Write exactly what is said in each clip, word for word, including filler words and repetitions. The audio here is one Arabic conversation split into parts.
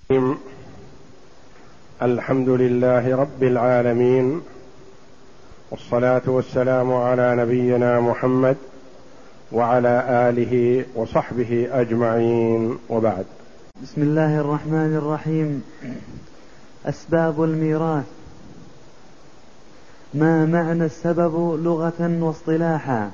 الحمد لله رب العالمين، والصلاة والسلام على نبينا محمد وعلى آله وصحبه أجمعين، وبعد. بسم الله الرحمن الرحيم. أسباب الميراث. ما معنى السبب لغة واصطلاحا؟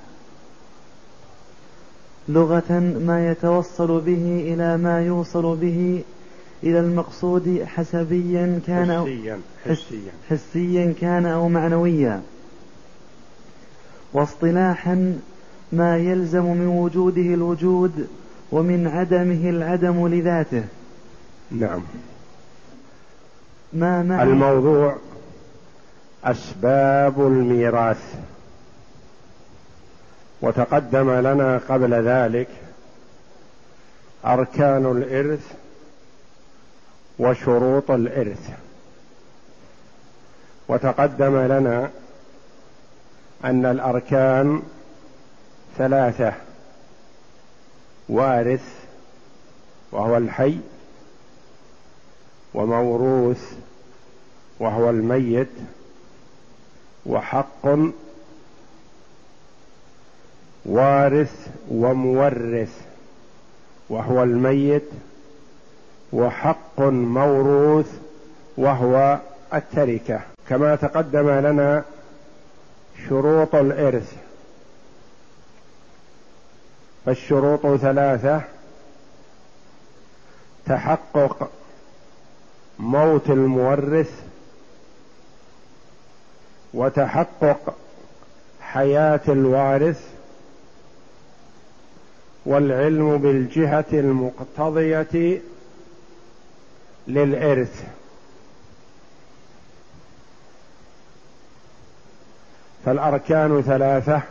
لغة ما يتوصل به إلى ما يوصل به إلى المقصود حسبيا كان أو حسيا, حسيا. حسيا كان أو معنويا. واصطلاحا ما يلزم من وجوده الوجود ومن عدمه العدم لذاته. نعم. ما معنى الموضوع أسباب الميراث، وتقدم لنا قبل ذلك أركان الإرث وشروط الإرث، وتقدم لنا أن الأركان ثلاثة: وارث وهو الحي، وموروث وهو الميت، وحق. وارث ومورث وهو الميت، وحق موروث وهو التركة. كما تقدم لنا شروط الإرث، فالشروط ثلاثة: تحقق موت المورث، وتحقق حياة الوارث، والعلم بالجهة المقتضية للإرث. فالأركان ثلاثة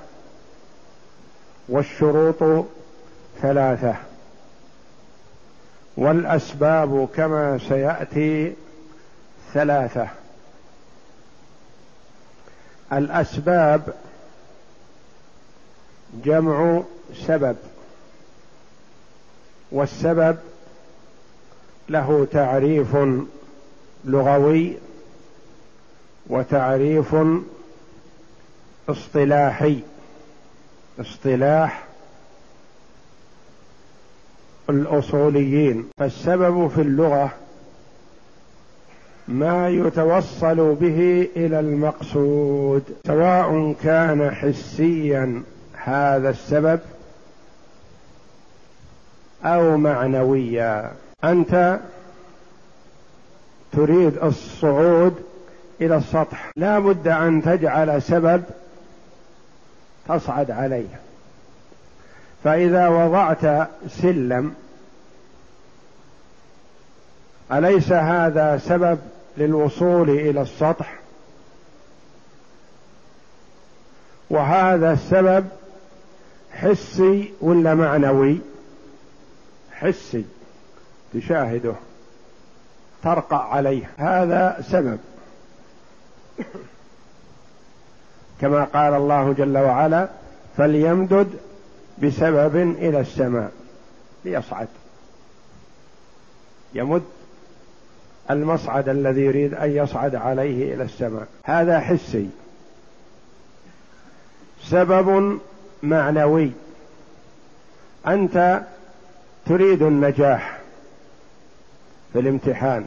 والشروط ثلاثة، والأسباب كما سيأتي ثلاثة. الأسباب جمع سبب، والسبب له تعريف لغوي وتعريف اصطلاحي. اصطلاح الأصوليين: فالسبب في اللغة ما يتوصل به إلى المقصود، سواء كان حسيا هذا السبب أو معنويا. أنت تريد الصعود إلى السطح، لا بد أن تجعل سبب تصعد عليه. فإذا وضعت سلم، أليس هذا سبب للوصول إلى السطح؟ وهذا السبب حسي ولا معنوي؟ حسي، تشاهده، ترقع عليه، هذا سبب. كما قال الله جل وعلا: فليمدد بسبب إلى السماء ليصعد. يمد المصعد الذي يريد أن يصعد عليه إلى السماء، هذا حسي. سبب معنوي: أنت تريد النجاح في الامتحان،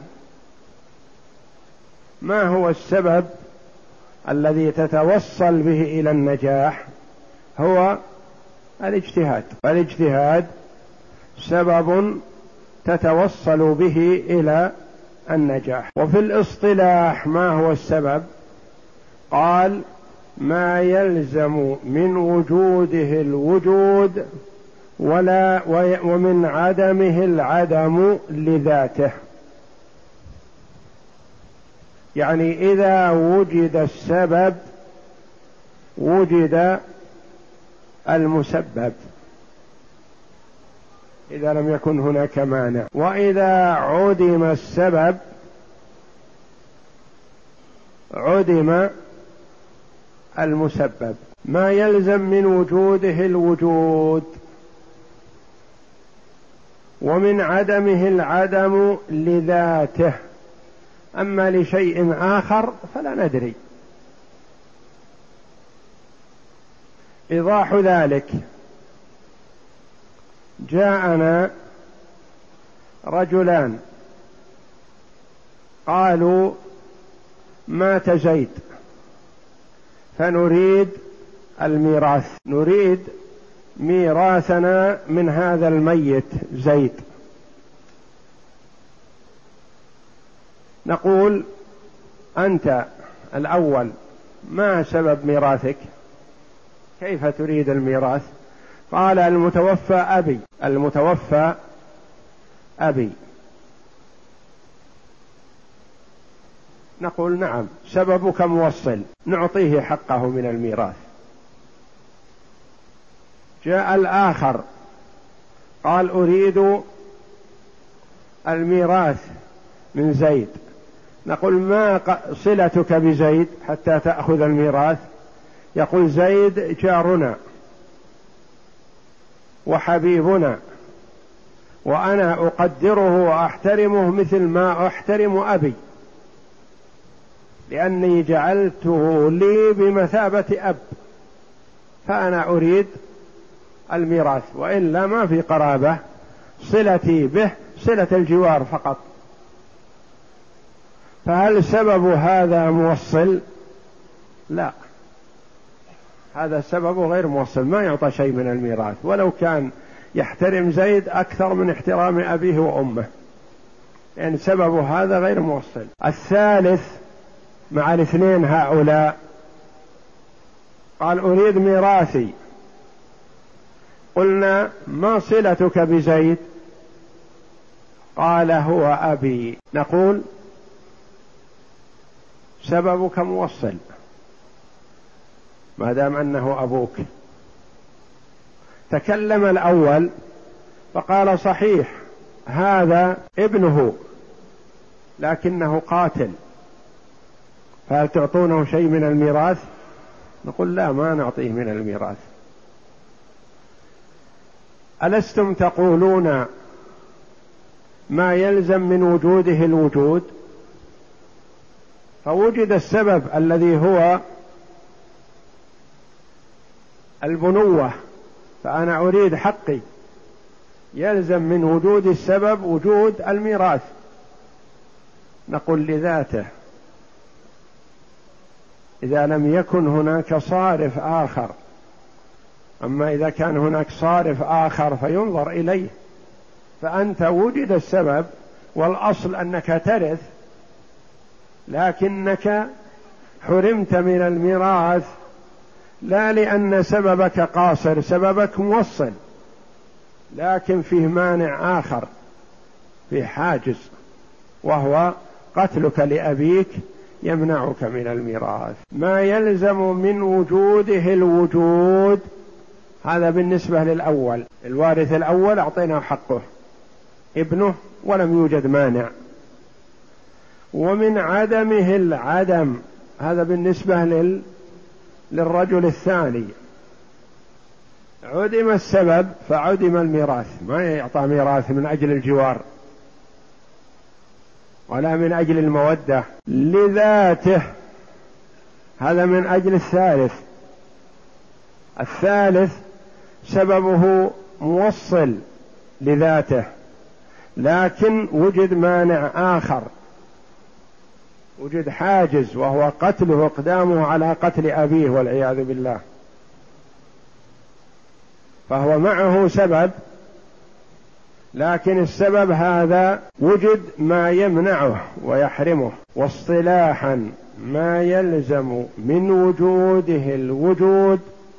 ما هو السبب الذي تتوصل به إلى النجاح؟ هو الاجتهاد. فالاجتهاد سبب تتوصل به إلى النجاح. وفي الاصطلاح ما هو السبب؟ قال: ما يلزم من وجوده الوجود ولا ومن عدمه العدم لذاته. يعني إذا وجد السبب وجد المسبب، إذا لم يكن هناك مانع. وإذا عدم السبب عدم المسبب. ما يلزم من وجوده الوجود ومن عدمه العدم لذاته، أما لشيء آخر فلا ندري. إيضاح ذلك: جاءنا رجلان قالوا مات زيد فنريد الميراث، نريد ميراثنا من هذا الميت زيد. نقول: أنت الأول ما سبب ميراثك؟ كيف تريد الميراث؟ قال: المتوفى أبي، المتوفى أبي. نقول: نعم، سببك موصل، نعطيه حقه من الميراث. جاء الآخر قال: أريد الميراث من زيد. نقول: ما صلتك بزيد حتى تأخذ الميراث؟ يقول: زيد جارنا وحبيبنا، وأنا أقدره وأحترمه مثل ما أحترم أبي، لأني جعلته لي بمثابة أب، فأنا أريد الميراث، وإلا ما في قرابة، صلتي به صلة الجوار فقط. فهل سبب هذا موصل؟ لا، هذا السبب غير موصل، ما يعطى شيء من الميراث، ولو كان يحترم زيد أكثر من احترام أبيه وأمه، لأن يعني سبب هذا غير موصل. الثالث مع الاثنين هؤلاء قال: أريد ميراثي. قلنا: ما صلتك بزيد؟ قال: هو أبي. نقول: سببك موصل ما دام أنه أبوك. تكلم الأول فقال: صحيح، هذا ابنه لكنه قاتل، فهل تعطونه شيء من الميراث؟ نقول: لا، ما نعطيه من الميراث. ألستم تقولون ما يلزم من وجوده الوجود؟ فوجد السبب الذي هو البنوة، فأنا أريد حقي، يلزم من وجود السبب وجود الميراث. نقول: لذاته، إذا لم يكن هناك صارف آخر. أما إذا كان هناك صارف آخر فينظر إليه. فأنت وجد السبب والأصل أنك ترث، لكنك حرمت من الميراث لا لأن سببك قاصر، سببك موصل، لكن فيه مانع آخر، فيه حاجز، وهو قتلك لأبيك يمنعك من الميراث. ما يلزم من وجوده الوجود، هذا بالنسبة للأول. الوارث الأول أعطيناه حقه، ابنه، ولم يوجد مانع. ومن عدمه العدم، هذا بالنسبة لل... للرجل الثاني. عدم السبب فعدم الميراث، ما يعطى ميراث من أجل الجوار ولا من أجل المودة. لذاته، هذا من أجل الثالث. الثالث سببه موصل لذاته، لكن وجد مانع آخر، وجد حاجز، وهو قتله، إقدامه على قتل أبيه والعياذ بالله. فهو معه سبب، لكن السبب هذا وجد ما يمنعه ويحرمه. واصطلاحا ما يلزم من وجوده الوجود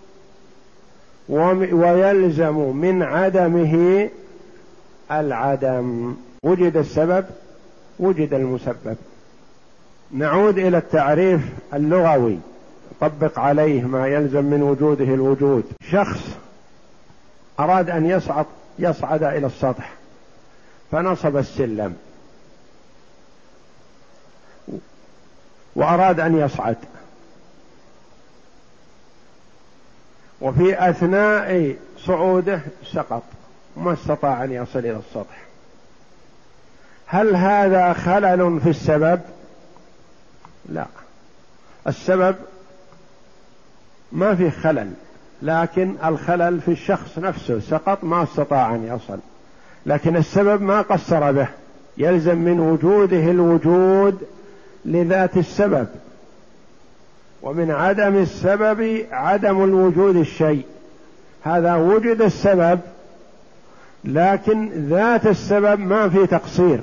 ويلزم من عدمه العدم. وجد السبب وجد المسبب. نعود إلى التعريف اللغوي، طبق عليه ما يلزم من وجوده الوجود. شخص أراد أن يصعد يصعد إلى السطح فنصب السلم وأراد أن يصعد، وفي أثناء صعوده سقط ما استطاع أن يصل إلى السطح. هل هذا خلل في السبب؟ لا، السبب ما في خلل، لكن الخلل في الشخص نفسه، سقط ما استطاع أن يصل، لكن السبب ما قصر به. يلزم من وجوده الوجود لذات السبب، ومن عدم السبب عدم الوجود الشيء. هذا وجد السبب لكن ذات السبب ما في تقصير،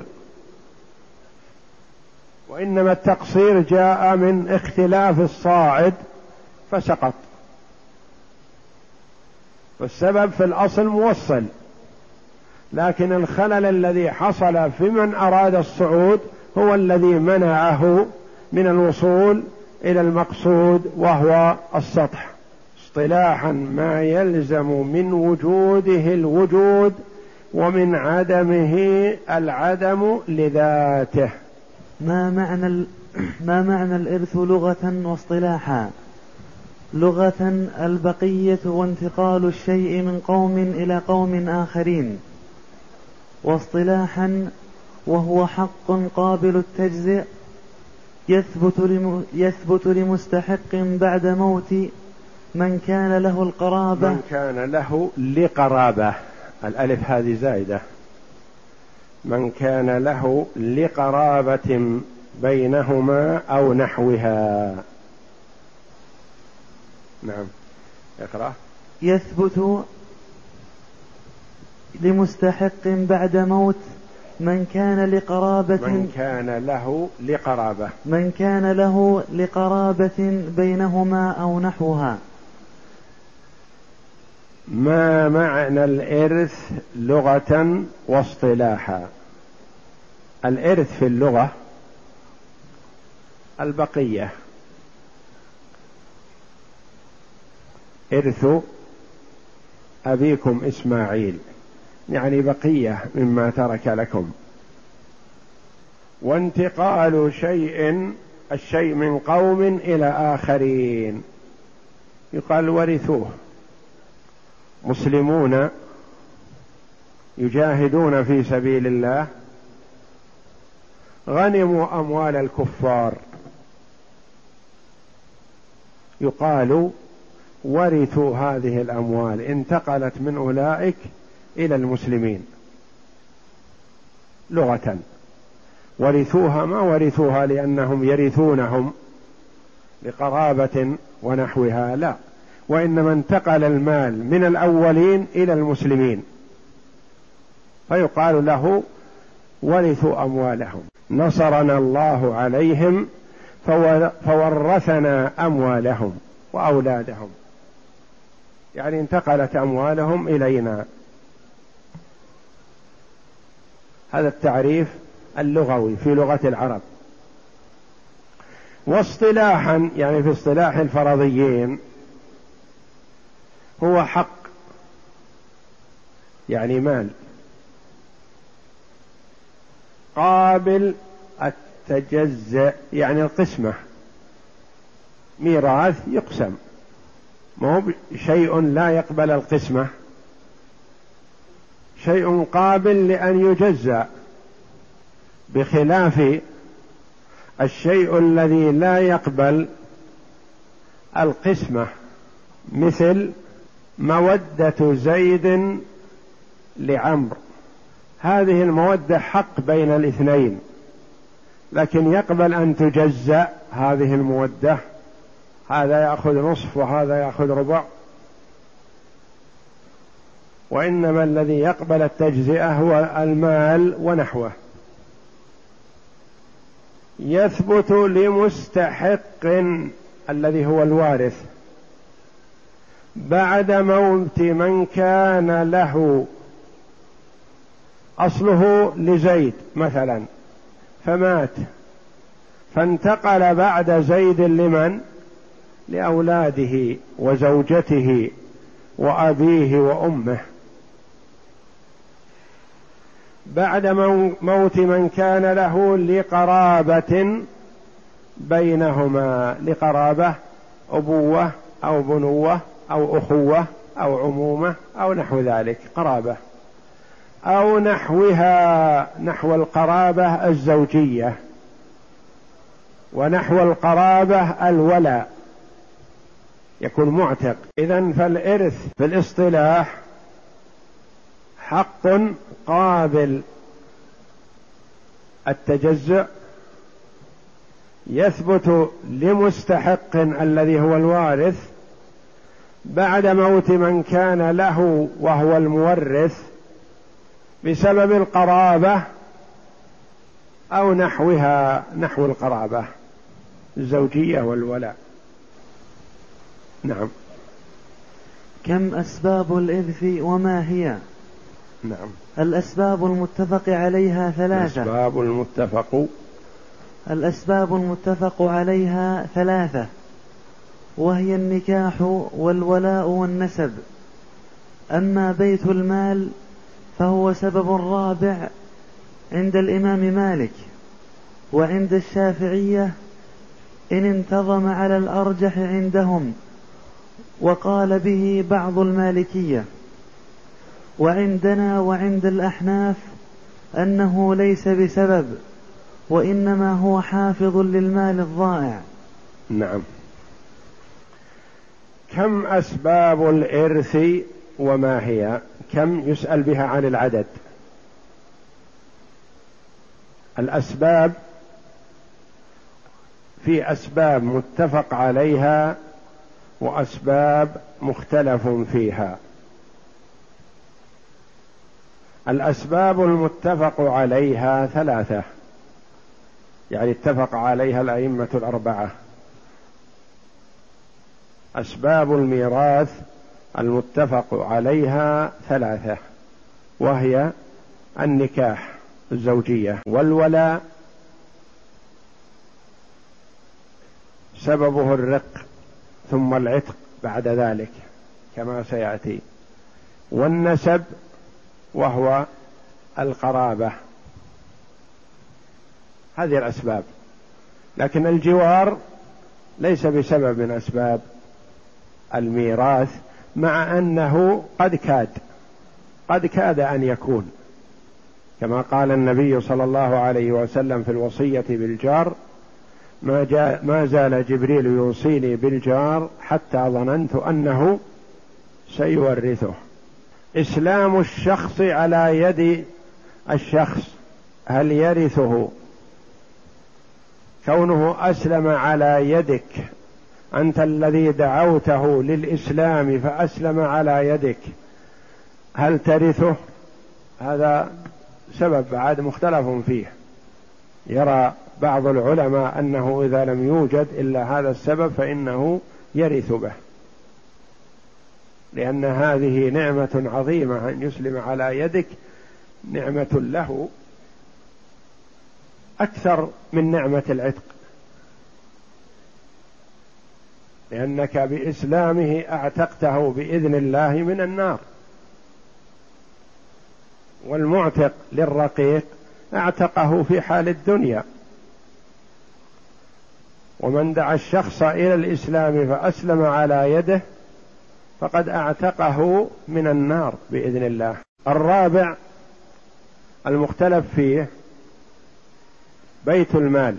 وإنما التقصير جاء من اختلاف الصاعد فسقط. فالسبب في الأصل موصل، لكن الخلل الذي حصل في من أراد الصعود هو الذي منعه من الوصول إلى المقصود وهو السطح. اصطلاحا ما يلزم من وجوده الوجود ومن عدمه العدم لذاته. ما معنى ال... ما معنى الإرث لغة واصطلاحا؟ لغة البقية وانتقال الشيء من قوم إلى قوم آخرين، واصطلاحا وهو حق قابل التجزئ يثبت لم... يثبت لمستحق بعد موت من كان له القرابة من كان له لقرابة، الألف هذه زائدة، من كان له لقرابة بينهما أو نحوها. نعم اقرأ. يثبت لمستحق بعد موت من كان لقرابة من كان له لقرابة من كان له لقرابة بينهما أو نحوها. ما معنى الإرث لغة واصطلاحا؟ الإرث في اللغة البقية، إرث أبيكم إسماعيل يعني بقية مما ترك لكم، وانتقال شيء الشيء من قوم إلى آخرين، يقال ورثوه. مسلمون يجاهدون في سبيل الله غنموا أموال الكفار، يقال ورثوا هذه الأموال، انتقلت من أولئك إلى المسلمين لغة. ورثوها ما ورثوها لأنهم يرثونهم لقرابة ونحوها، لا، وإنما انتقل المال من الأولين إلى المسلمين فيقال له ورثوا أموالهم. نصرنا الله عليهم فورثنا أموالهم وأولادهم، يعني انتقلت أموالهم إلينا. هذا التعريف اللغوي في لغة العرب. واصطلاحا يعني في اصطلاح الفرضيين هو حق يعني مال قابل التجزئ يعني القسمة، ميراث يقسم، ما هو شيء لا يقبل القسمة، شيء قابل لأن يجزأ، بخلاف الشيء الذي لا يقبل القسمة، مثل مودة زيد لعمر، هذه المودة حق بين الاثنين، لكن يقبل أن تجزأ هذه المودة، هذا يأخذ نصف وهذا يأخذ ربع، وإنما الذي يقبل التجزئة هو المال ونحوه. يثبت لمستحق الذي هو الوارث بعد موت من كان له، أصله لزيد مثلا فمات، فانتقل بعد زيد لمن؟ لأولاده وزوجته وأبيه وأمه. بعد موت من كان له لقرابة بينهما، لقرابة أبوة أو بنوة أو أخوة أو عمومة أو نحو ذلك، قرابة أو نحوها، نحو القرابة الزوجية ونحو القرابة الولاء، يكون معتق. إذن فالإرث في الاصطلاح حق قابل التجزؤ يثبت لمستحق الذي هو الوارث بعد موت من كان له وهو المورث بسبب القرابة أو نحوها، نحو القرابة الزوجية والولاء. نعم. كم أسباب الإرث وما هي؟ نعم. الأسباب المتفق عليها ثلاثة. الأسباب المتفق الأسباب المتفق عليها ثلاثة، وهي النكاح والولاء والنسب. أما بيت المال فهو سبب رابع عند الإمام مالك، وعند الشافعية إن انتظم على الأرجح عندهم، وقال به بعض المالكية. وعندنا وعند الأحناف أنه ليس بسبب، وإنما هو حافظ للمال الضائع. نعم. كم أسباب الإرث وما هي؟ كم يسأل بها عن العدد. الأسباب في أسباب متفق عليها وأسباب مختلف فيها. الأسباب المتفق عليها ثلاثة، يعني اتفق عليها الأئمة الأربعة. أسباب الميراث المتفق عليها ثلاثة، وهي النكاح الزوجية، والولاء سببه الرق ثم العتق بعد ذلك كما سيأتي، والنسب وهو القرابة. هذه الأسباب. لكن الجوار ليس بسبب من أسباب الميراث، مع أنه قد كاد قد كاد أن يكون، كما قال النبي صلى الله عليه وسلم في الوصية بالجار: ما, جاء ما زال جبريل يوصيني بالجار حتى ظننت أنه سيورثه. إسلام الشخص على يد الشخص هل يرثه؟ كونه أسلم على يدك، أنت الذي دعوته للإسلام فأسلم على يدك، هل ترثه؟ هذا سبب بعد مختلف فيه. يرى بعض العلماء أنه إذا لم يوجد إلا هذا السبب فإنه يرث به، لأن هذه نعمة عظيمة أن يسلم على يدك، نعمة له أكثر من نعمة العتق، لأنك بإسلامه أعتقته بإذن الله من النار. والمعتق للرقيق اعتقه في حال الدنيا. ومن دعا الشخص إلى الإسلام فأسلم على يده فقد اعتقه من النار بإذن الله. الرابع المختلف فيه بيت المال.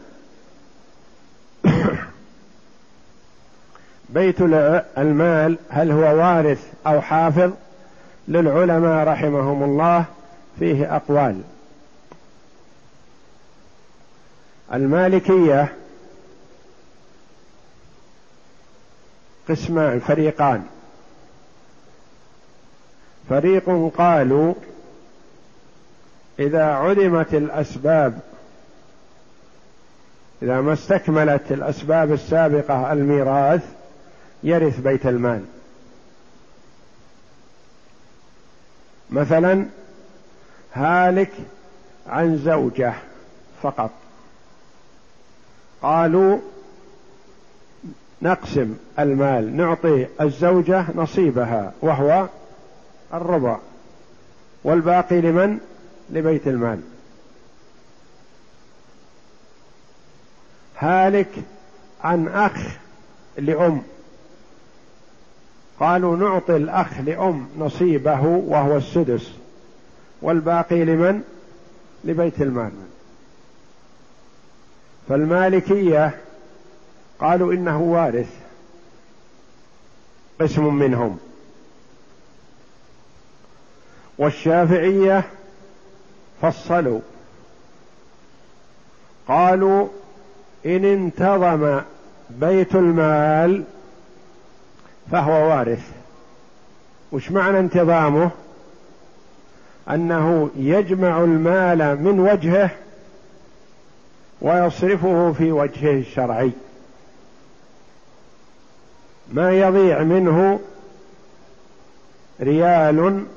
بيت المال هل هو وارث أو حافظ؟ للعلماء رحمهم الله فيه أقوال. المالكية قسمان، فريقان. فريق قالوا إذا عدمت الأسباب، إذا ما استكملت الأسباب السابقة الميراث، يرث بيت المال. مثلا هالك عن زوجة فقط، قالوا نقسم المال، نعطي الزوجة نصيبها وهو الربع، والباقي لمن؟ لبيت المال. هالك عن أخ لأم، قالوا نعطي الأخ لأم نصيبه وهو السدس، والباقي لمن؟ لبيت المال. فالمالكية قالوا إنه وارث قسم منهم، والشافعية فصلوا قالوا إن انتظم بيت المال فهو وارث. وش معنى انتظامه؟ أنه يجمع المال من وجهه ويصرفه في وجهه الشرعي، ما يضيع منه ريال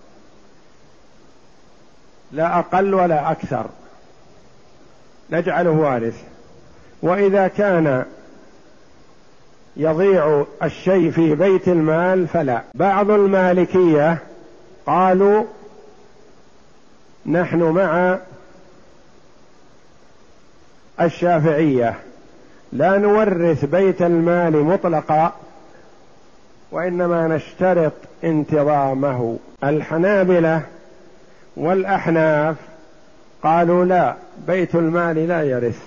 لا أقل ولا أكثر، نجعله وارث. وإذا كان يضيع الشيء في بيت المال فلا. بعض المالكية قالوا نحن مع الشافعية، لا نورث بيت المال مطلقا وإنما نشترط انتظامه. الحنابلة والأحناف قالوا لا، بيت المال لا يرث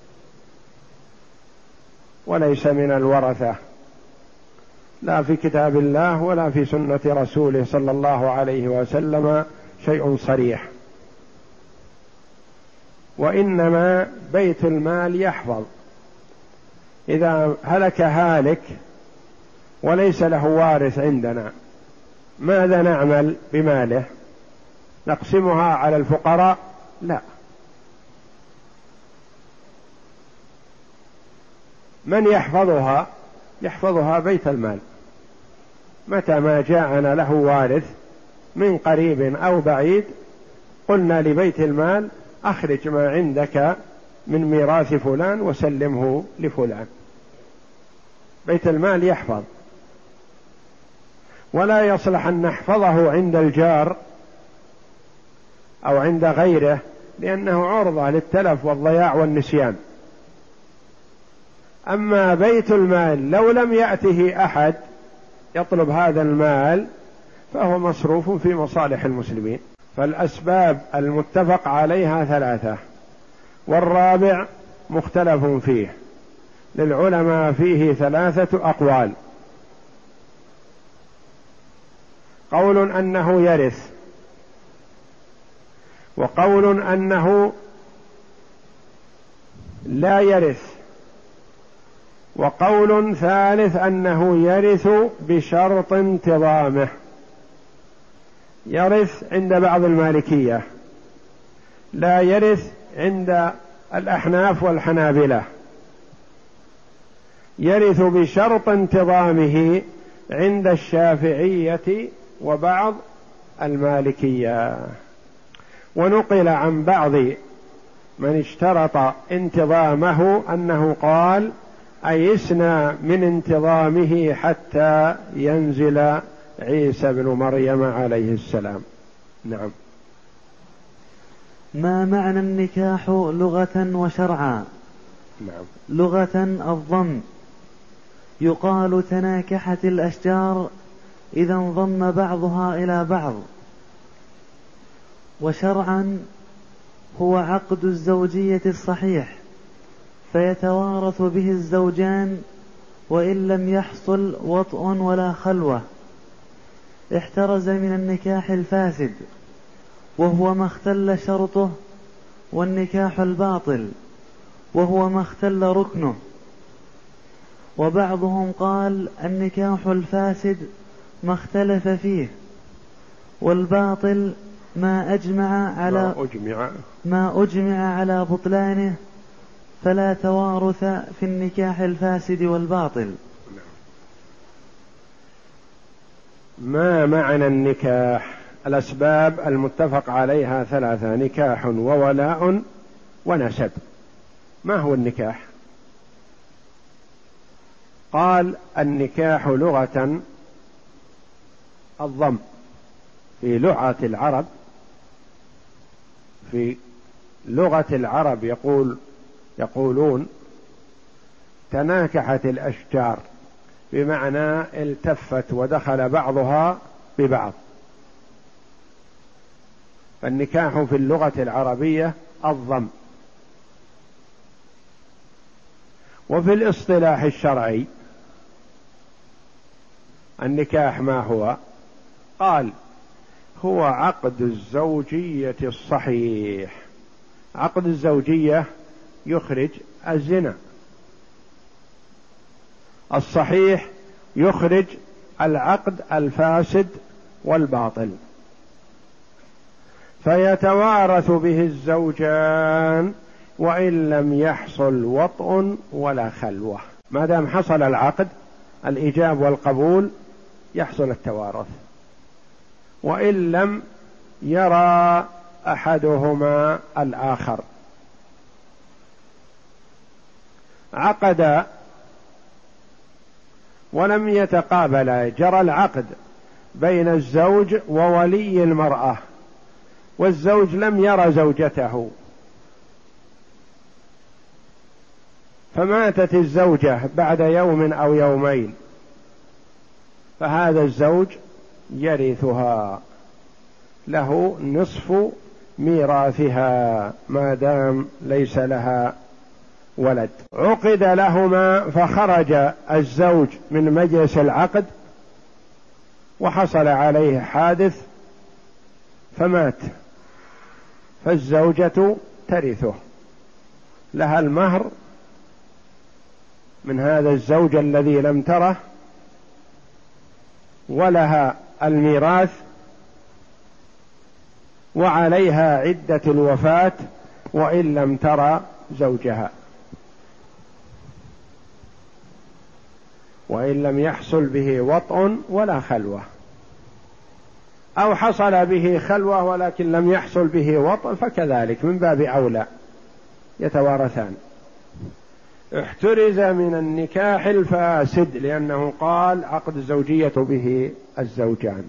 وليس من الورثة، لا في كتاب الله ولا في سنة رسوله صلى الله عليه وسلم شيء صريح، وإنما بيت المال يحفظ. إذا هلك هالك وليس له وارث عندنا، ماذا نعمل بماله؟ نقسمها على الفقراء؟ لا. من يحفظها؟ يحفظها بيت المال. متى ما جاءنا له وارث من قريب أو بعيد قلنا لبيت المال أخرج ما عندك من ميراث فلان وسلمه لفلان. بيت المال يحفظ، ولا يصلح أن نحفظه عند الجار أو عند غيره لأنه عرضة للتلف والضياع والنسيان. أما بيت المال لو لم يأته أحد يطلب هذا المال فهو مصروف في مصالح المسلمين. فالأسباب المتفق عليها ثلاثة، والرابع مختلف فيه، للعلماء فيه ثلاثة أقوال. قول أنه يرث، وقول أنه لا يرث، وقول ثالث أنه يرث بشرط انتظامه. يرث عند بعض المالكية، لا يرث عند الأحناف والحنابلة، يرث بشرط انتظامه عند الشافعية وبعض المالكية. ونقل عن بعض من اشترط انتظامه أنه قال أيسنا من انتظامه حتى ينزل عيسى بن مريم عليه السلام. نعم. ما معنى النكاح لغة وشرعا؟ نعم. لغة الضم، يقال تناكحت الأشجار إذا انضم بعضها إلى بعض. وشرعا هو عقد الزوجية الصحيح فيتوارث به الزوجان وإن لم يحصل وطء ولا خلوة. احترز من النكاح الفاسد وهو ما اختل شرطه، والنكاح الباطل وهو ما اختل ركنه. وبعضهم قال النكاح الفاسد ما اختلف فيه، والباطل ما أجمع على ما أجمع, ما أجمع على بطلانه، فلا توارث في النكاح الفاسد والباطل. ما معنى النكاح؟ الأسباب المتفق عليها ثلاثة: نكاح وولاء ونسب. ما هو النكاح؟ قال النكاح لغة الضم، في لغة العرب في لغة العرب يقول يقولون تناكحت الأشجار، بمعنى التفت ودخل بعضها ببعض. فالنكاح في اللغة العربية الضم. وفي الاصطلاح الشرعي النكاح ما هو؟ قال هو عقد الزوجية الصحيح. عقد الزوجية يخرج الزنا، الصحيح يخرج العقد الفاسد والباطل، فيتوارث به الزوجان وإن لم يحصل وطء ولا خلوة. ما دام حصل العقد الإيجاب والقبول يحصل التوارث، وإن لم يرى أحدهما الآخر. عقد ولم يتقابلا، جرى العقد بين الزوج وولي المرأة، والزوج لم يرى زوجته، فماتت الزوجة بعد يوم أو يومين، فهذا الزوج يرثها، له نصف ميراثها ما دام ليس لها ولد. عقد لهما فخرج الزوج من مجلس العقد وحصل عليه حادث فمات، فالزوجة ترثه، لها المهر من هذا الزوج الذي لم تره، ولها الميراث، وعليها عدة الوفاة وإن لم ترى زوجها، وإن لم يحصل به وطء ولا خلوة، أو حصل به خلوة ولكن لم يحصل به وطء فكذلك من باب أولى يتوارثان. احترز من النكاح الفاسد لأنه قال عقد الزوجية به الزوجان.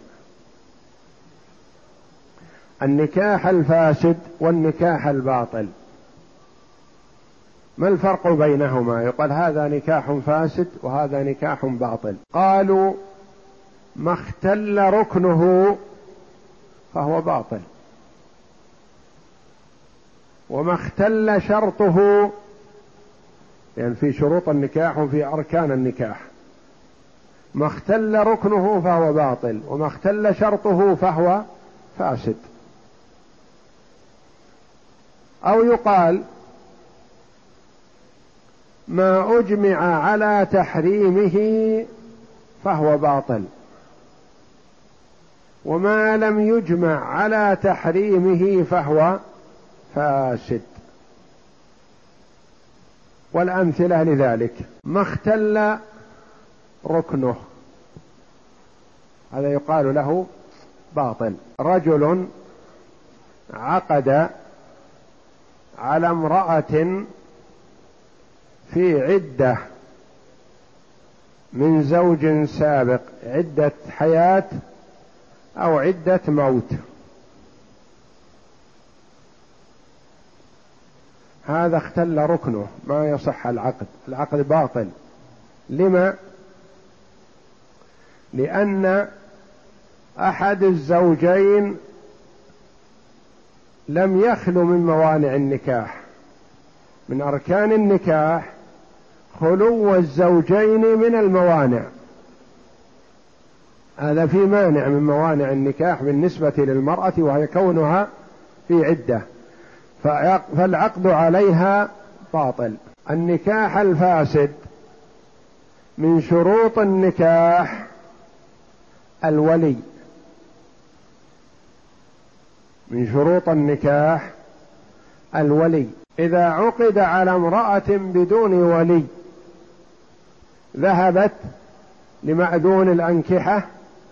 النكاح الفاسد والنكاح الباطل ما الفرق بينهما؟ يقال هذا نكاح فاسد وهذا نكاح باطل. قالوا ما اختل ركنه فهو باطل، وما اختل شرطه، يعني في شروط النكاح وفي أركان النكاح، ما اختل ركنه فهو باطل، وما اختل شرطه فهو فاسد. أو يقال ما أجمع على تحريمه فهو باطل، وما لم يجمع على تحريمه فهو فاسد. والأمثلة لذلك ما اختل ركنه هذا يقال له باطل. رجل عقد على امرأة في عدة من زوج سابق، عدة حياة أو عدة موت، هذا اختل ركنه، ما يصح العقد، العقد باطل. لما؟ لأن أحد الزوجين لم يخلو من موانع النكاح. من أركان النكاح خلو الزوجين من الموانع، هذا في مانع من موانع النكاح بالنسبة للمرأة وهي كونها في عدة، فالعقد عليها باطل. النكاح الفاسد من شروط النكاح الولي، من شروط النكاح الولي. إذا عقد على امرأة بدون ولي ذهبت لمأذون الأنكحة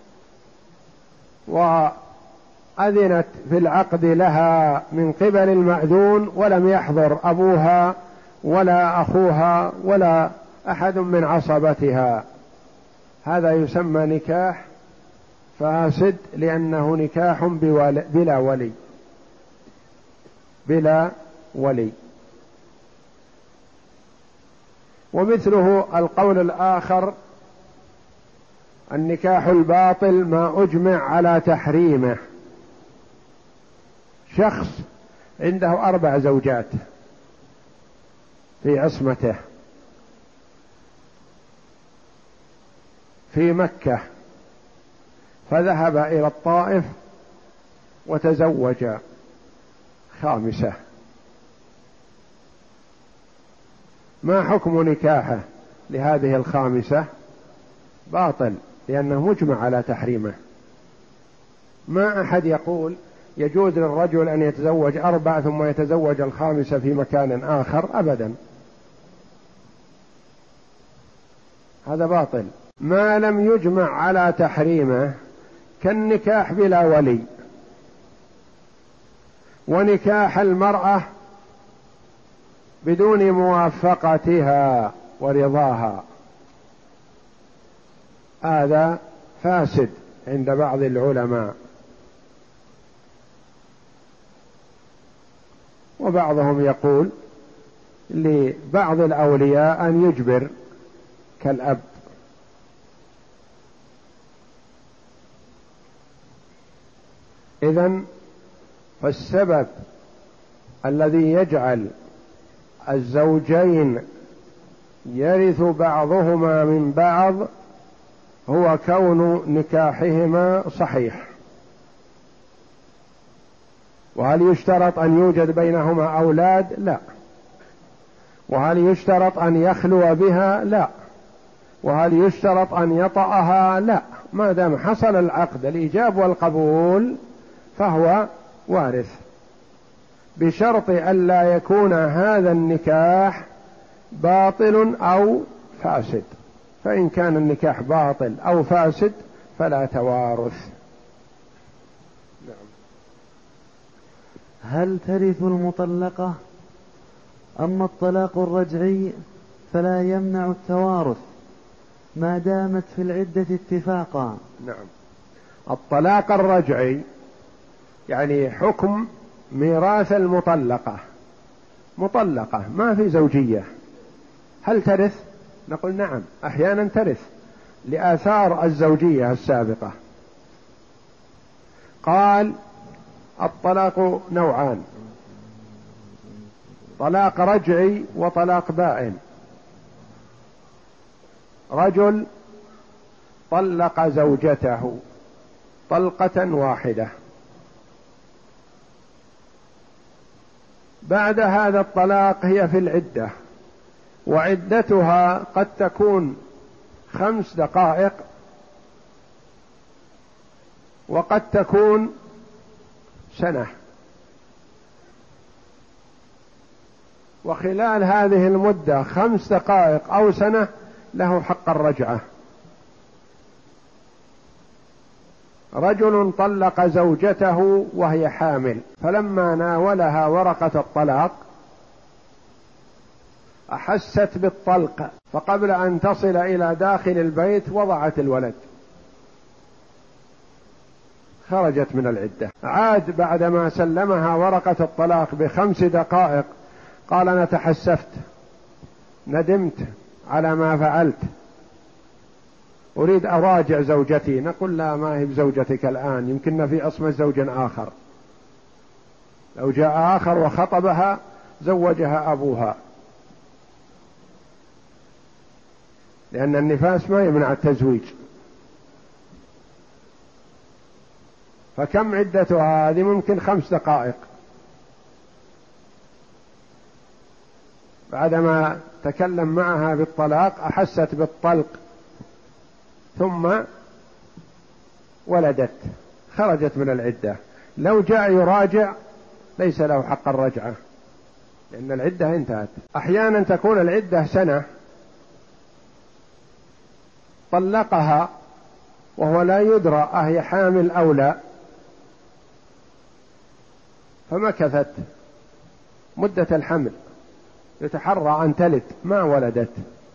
وأذنت في العقد لها من قبل المأذون ولم يحضر أبوها ولا أخوها ولا أحد من عصبتها، هذا يسمى نكاح فاسد، لأنه نكاح بلا ولي، بلا ولي. ومثله القول الآخر النكاح الباطل ما أجمع على تحريمه، شخص عنده أربع زوجات في عصمته في مكة، فذهب إلى الطائف وتزوج خامسة، ما حكم نكاحه لهذه الخامسة؟ باطل، لأنه مجمع على تحريمه. ما أحد يقول يجوز للرجل أن يتزوج أربع ثم يتزوج الخامسة في مكان آخر، أبدا، هذا باطل. ما لم يجمع على تحريمه كالنكاح بلا ولي، ونكاح المرأة بدون موافقتها ورضاها، هذا فاسد عند بعض العلماء، وبعضهم يقول لبعض الأولياء أن يجبر كالأب. إذن فالسبب الذي يجعل الزوجين يرث بعضهما من بعض هو كون نكاحهما صحيح. وهل يشترط أن يوجد بينهما أولاد؟ لا. وهل يشترط أن يخلو بها؟ لا. وهل يشترط أن يطأها؟ لا. ما دام حصل العقد الإيجاب والقبول فهو وارث، بشرط ألا يكون هذا النكاح باطل أو فاسد، فإن كان النكاح باطل أو فاسد فلا توارث. نعم. هل ترث المطلقة؟ أما الطلاق الرجعي فلا يمنع التوارث ما دامت في العدة اتفاقا. نعم. الطلاق الرجعي يعني حكم ميراث المطلقة، مطلقة ما في زوجية، هل ترث؟ نقول نعم، أحيانا ترث لآثار الزوجية السابقة. قال الطلاق نوعان: طلاق رجعي وطلاق بائن. رجل طلق زوجته طلقة واحدة، بعد هذا الطلاق هي في العدة، وعدتها قد تكون خمس دقائق وقد تكون سنة، وخلال هذه المدة خمس دقائق أو سنة له حق الرجعة. رجل طلق زوجته وهي حامل، فلما ناولها ورقة الطلاق أحست بالطلق، فقبل أن تصل إلى داخل البيت وضعت الولد، خرجت من العدة. عاد بعدما سلمها ورقة الطلاق بخمس دقائق قال أنا تحسفت، ندمت على ما فعلت، أريد أراجع زوجتي. نقول لا، ما هي بزوجتك الآن، يمكن في عصمة زوج آخر، لو جاء آخر وخطبها زوجها أبوها، لأن النفاس ما يمنع التزويج. فكم عدتها هذه؟ ممكن خمس دقائق، بعدما تكلم معها بالطلاق أحست بالطلق ثم ولدت، خرجت من العدة. لو جاء يراجع ليس له حق الرجعة، لأن العدة انتهت. أحيانا تكون العدة سنة، طلقها وهو لا يدرى أهي حامل أو لا، فمكثت مدة الحمل يتحرى أن تلد، ما ولدت.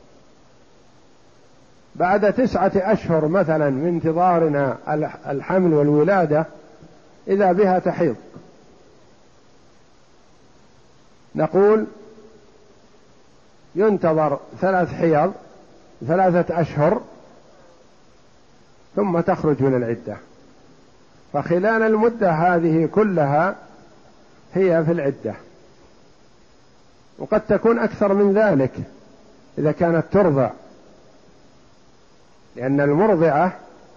بعد تسعة أشهر مثلا من انتظارنا الحمل والولادة إذا بها تحيض، نقول ينتظر ثلاث حيض ثلاثة أشهر ثم تخرج من العدة. فخلال المدة هذه كلها هي في العدة، وقد تكون أكثر من ذلك إذا كانت ترضع، لأن المرضعة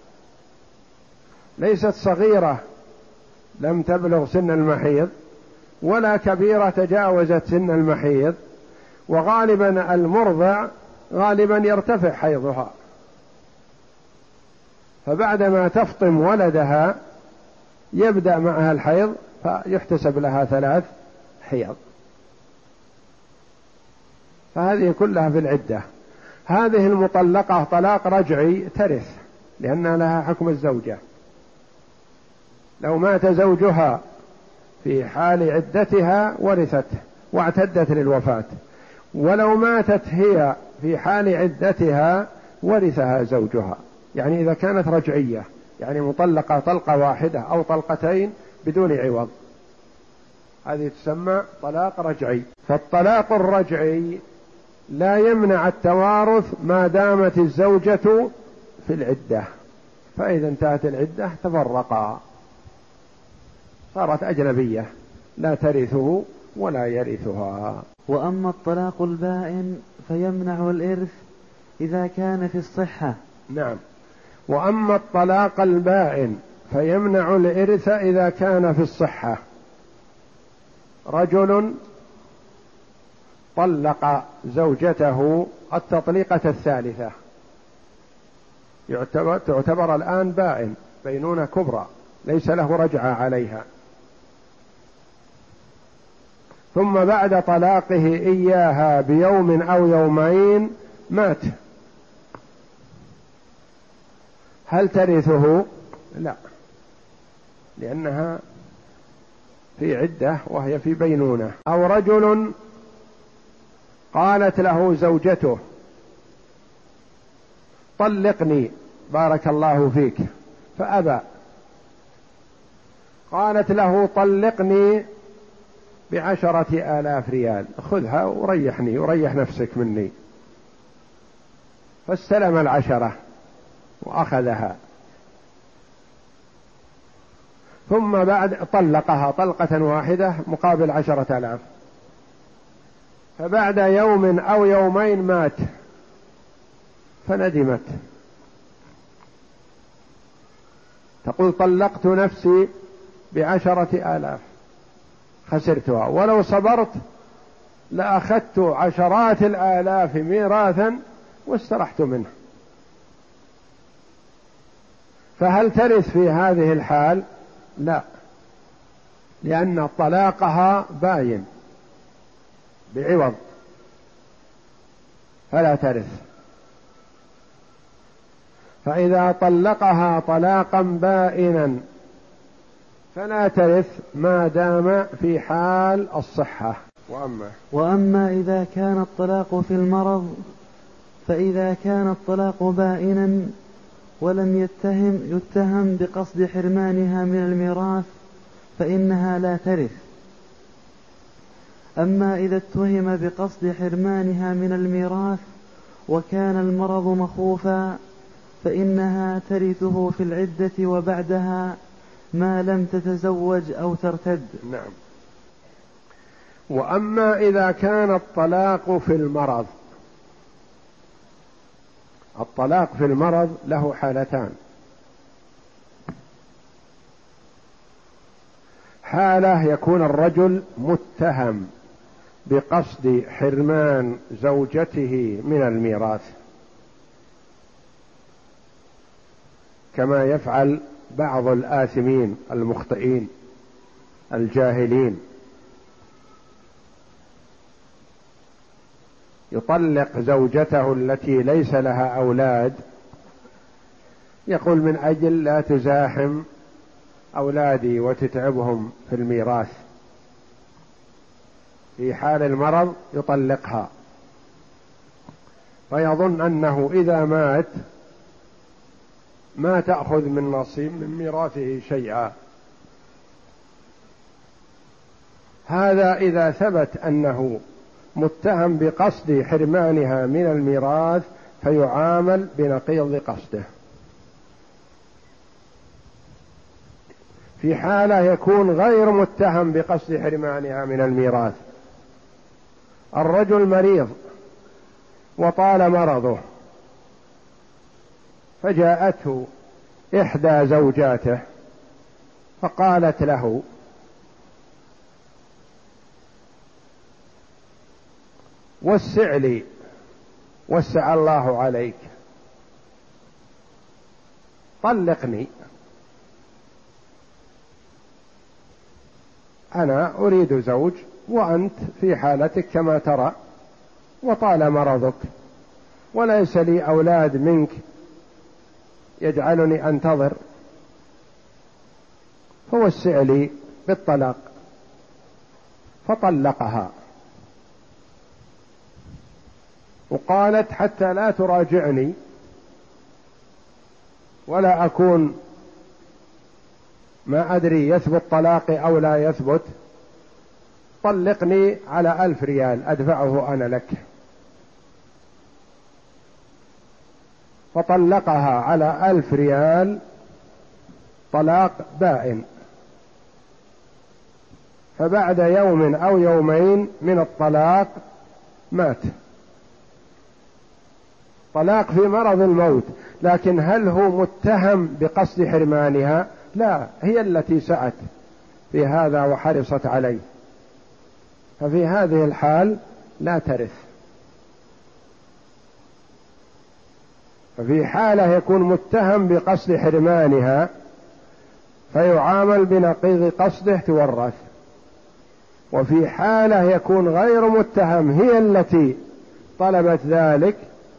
ليست صغيرة لم تبلغ سن المحيض ولا كبيرة تجاوزت سن المحيض، وغالبا المرضع غالبا يرتفع حيضها، فبعدما تفطم ولدها يبدأ معها الحيض فيحتسب لها ثلاث حيض، فهذه كلها في العدة. هذه المطلقة طلاق رجعي ترث لأن لها حكم الزوجة، لو مات زوجها في حال عدتها ورثته واعتدت للوفاة، ولو ماتت هي في حال عدتها ورثها زوجها. يعني إذا كانت رجعية يعني مطلقة طلقة واحدة أو طلقتين بدون عوض، هذه تسمى طلاق رجعي. فالطلاق الرجعي لا يمنع التوارث ما دامت الزوجة في العدة، فإذا انتهت العدة تفرقا، صارت أجنبية لا ترثه ولا يرثها. وأما الطلاق البائن فيمنع الإرث إذا كان في الصحة. نعم، وأما الطلاق البائن فيمنع الإرث إذا كان في الصحة. رجل طلق زوجته التطليقة الثالثة يعتبر تعتبر الآن بائن، بينونة كبرى ليس له رجعة عليها، ثم بعد طلاقه إياها بيوم أو يومين مات، هل ترثه؟ لا، لأنها في عدة وهي في بينونة. أو رجل قالت له زوجته طلقني بارك الله فيك فأبى، قالت له طلقني بعشرة آلاف ريال، خذها وريحني وريح نفسك مني، فاستلم العشرة وأخذها، ثم بعد طلقها طلقة واحدة مقابل عشرة آلاف، فبعد يوم أو يومين مات فندمت، تقول طلقت نفسي بعشرة آلاف خسرتها، ولو صبرت لأخذت عشرات الآلاف ميراثا واسترحت منه. فهل ترث في هذه الحال؟ لا، لأن طلاقها باين بعوض فلا ترث. فإذا طلقها طلاقا بائنا فلا ترث ما دام في حال الصحة. وأما وأما إذا كان الطلاق في المرض فإذا كان الطلاق بائنا ولم يتهم يتهم بقصد حرمانها من الميراث فإنها لا ترث. أما إذا اتهم بقصد حرمانها من الميراث وكان المرض مخوفا فإنها ترثه في العدة وبعدها ما لم تتزوج أو ترتد. نعم. وأما إذا كان الطلاق في المرض، الطلاق في المرض له حالتان: حالة يكون الرجل متهم بقصد حرمان زوجته من الميراث كما يفعل بعض الآثمين المخطئين الجاهلين، يطلق زوجته التي ليس لها أولاد، يقول من أجل لا تزاحم أولادي وتتعبهم في الميراث، في حال المرض يطلقها، فيظن أنه إذا مات ما تأخذ من نصيب من ميراثه شيئا. هذا إذا ثبت أنه متهم بقصد حرمانها من الميراث فيعامل بنقيض قصده. في حالة يكون غير متهم بقصد حرمانها من الميراث. الرجل مريض وطال مرضه، فجاءته إحدى زوجاته فقالت له: وسع لي، وسع الله عليك، طلقني، أنا أريد زوج وأنت في حالتك كما ترى، وطال مرضك وليس لي أولاد منك يجعلني أنتظر، فوسع لي بالطلاق. فطلقها، وقالت: حتى لا تراجعني ولا أكون ما أدري يثبت طلاقي أو لا يثبت، طلقني على ألف ريال أدفعه أنا لك. فطلقها على ألف ريال طلاق بائن. فبعد يوم أو يومين من الطلاق مات. طلاق في مرض الموت، لكن هل هو متهم بقصد حرمانها؟ لا، هي التي سعت في هذا وحرصت عليه، ففي هذه الحال لا ترث. ففي حالة يكون متهم بقصد حرمانها فيعامل بنقيض قصده تورث، وفي حالة يكون غير متهم هي التي طلبت ذلك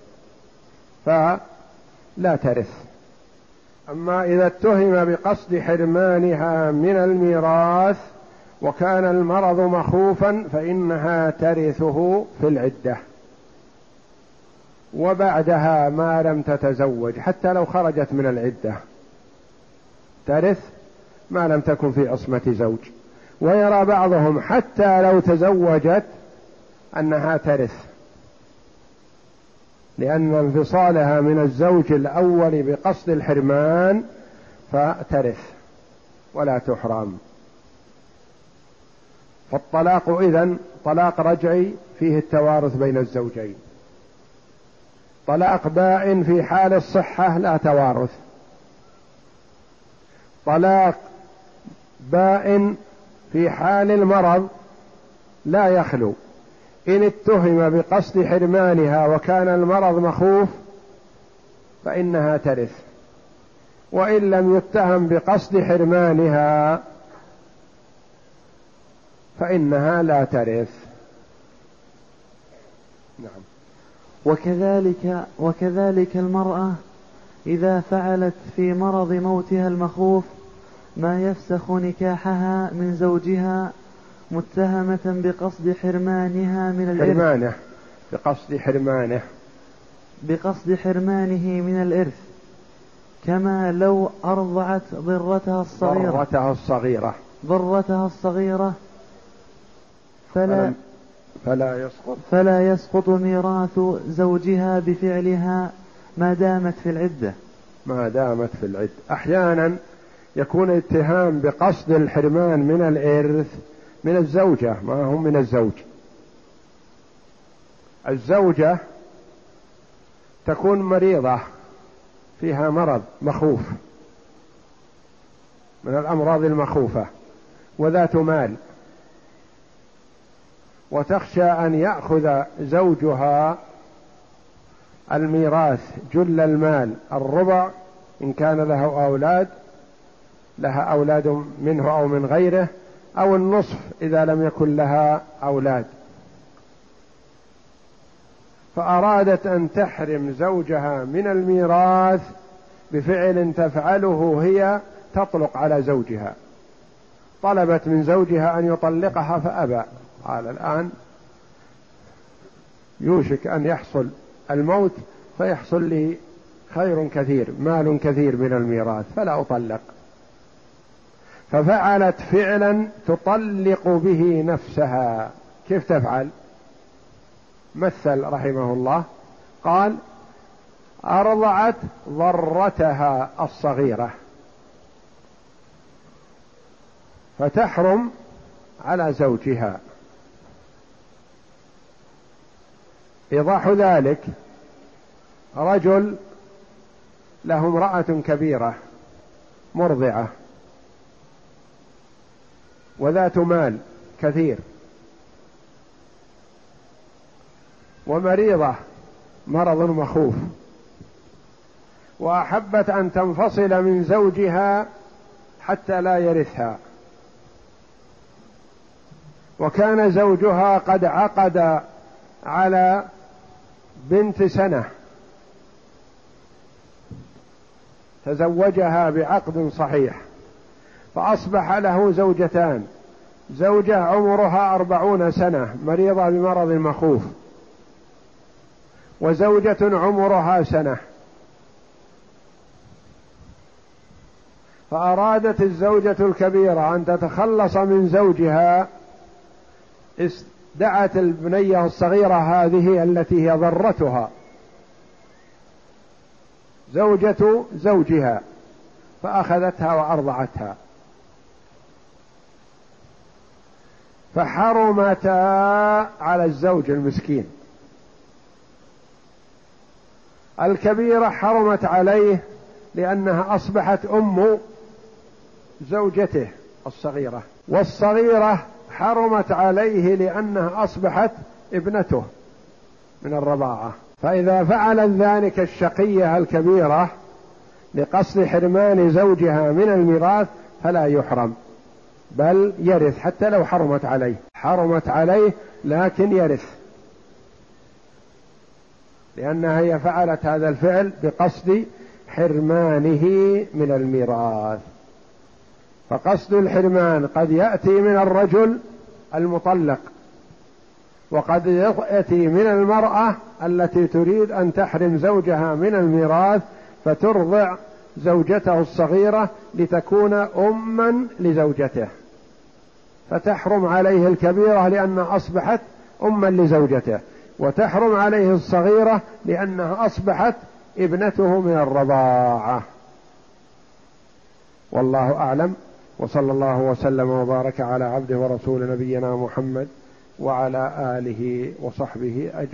فلا ترث. أما إذا اتهم بقصد حرمانها من الميراث وكان المرض مخوفا فإنها ترثه في العدة، وبعدها ما لم تتزوج حتى لو خرجت من العدة ترث ما لم تكن في عصمة زوج. ويرى بعضهم حتى لو تزوجت أنها ترث، لأن انفصالها من الزوج الأول بقصد الحرمان فترث ولا تحرم. فالطلاق إذن طلاق رجعي فيه التوارث بين الزوجين، طلاق بائن في حال الصحة لا توارث، طلاق بائن في حال المرض لا يخلو. إن اتهم بقصد حرمانها وكان المرض مخوف فإنها ترث، وإن لم يتهم بقصد حرمانها فإنها لا ترث. نعم. وكذلك وكذلك المرأة إذا فعلت في مرض موتها المخوف ما يفسخ نكاحها من زوجها متهمة بقصد حرمانها من الإرث حرمانه بقصد حرمانه بقصد حرمانه من الإرث، كما لو أرضعت ضرتها الصغيرة ضرتها الصغيرة ضرتها الصغيرة فلا فلا يسقط فلا يسقط ميراث زوجها بفعلها ما دامت في العدة ما دامت في العدة. أحيانا يكون اتهام بقصد الحرمان من الإرث من الزوجة، ما هم من الزوج. الزوجة تكون مريضة فيها مرض مخوف من الأمراض المخوفة وذات مال، وتخشى أن يأخذ زوجها الميراث جل المال، الربع إن كان له أولاد لها أولاد منه أو من غيره، أو النصف إذا لم يكن لها أولاد. فأرادت أن تحرم زوجها من الميراث بفعل تفعله هي تطلق على زوجها. طلبت من زوجها أن يطلقها فأبى، قال: الآن يوشك أن يحصل الموت فيحصل لي خير كثير، مال كثير من الميراث، فلا أطلق. ففعلت فعلا تطلق به نفسها. كيف تفعل؟ مثل رحمه الله قال: أرضعت ضرتها الصغيرة، فتحرم على زوجها. إيضاح ذلك: رجل له امرأة كبيرة مرضعة وذات مال كثير، ومريضة مرض مخوف، وأحبت أن تنفصل من زوجها حتى لا يرثها، وكان زوجها قد عقد على بنت سنة، تزوجها بعقد صحيح، فأصبح له زوجتان: زوجة عمرها أربعون سنة مريضة بمرض مخوف، وزوجة عمرها سنة. فأرادت الزوجة الكبيرة أن تتخلص من زوجها، دعت البنية الصغيرة هذه التي هي ضرتها زوجة زوجها، فأخذتها وأرضعتها، فحرمتا على الزوج المسكين. الكبيرة حرمت عليه لأنها أصبحت أم زوجته الصغيرة، والصغيرة حرمت عليه لأنها أصبحت ابنته من الرضاعة. فإذا فعلت ذلك الشقية الكبيرة لقصد حرمان زوجها من الميراث فلا يحرم، بل يرث حتى لو حرمت عليه، حرمت عليه لكن يرث، لأنها هي فعلت هذا الفعل بقصد حرمانه من الميراث. فقصد الحرمان قد يأتي من الرجل المطلق، وقد يأتي من المرأة التي تريد أن تحرم زوجها من الميراث فترضع زوجته الصغيرة لتكون أما لزوجته، فتحرم عليه الكبيرة لأنها أصبحت أما لزوجته، وتحرم عليه الصغيرة لأنها أصبحت ابنته من الرضاعة. والله أعلم، وصلى الله وسلم وبارك على عبده ورسول نبينا محمد وعلى آله وصحبه أجمعين.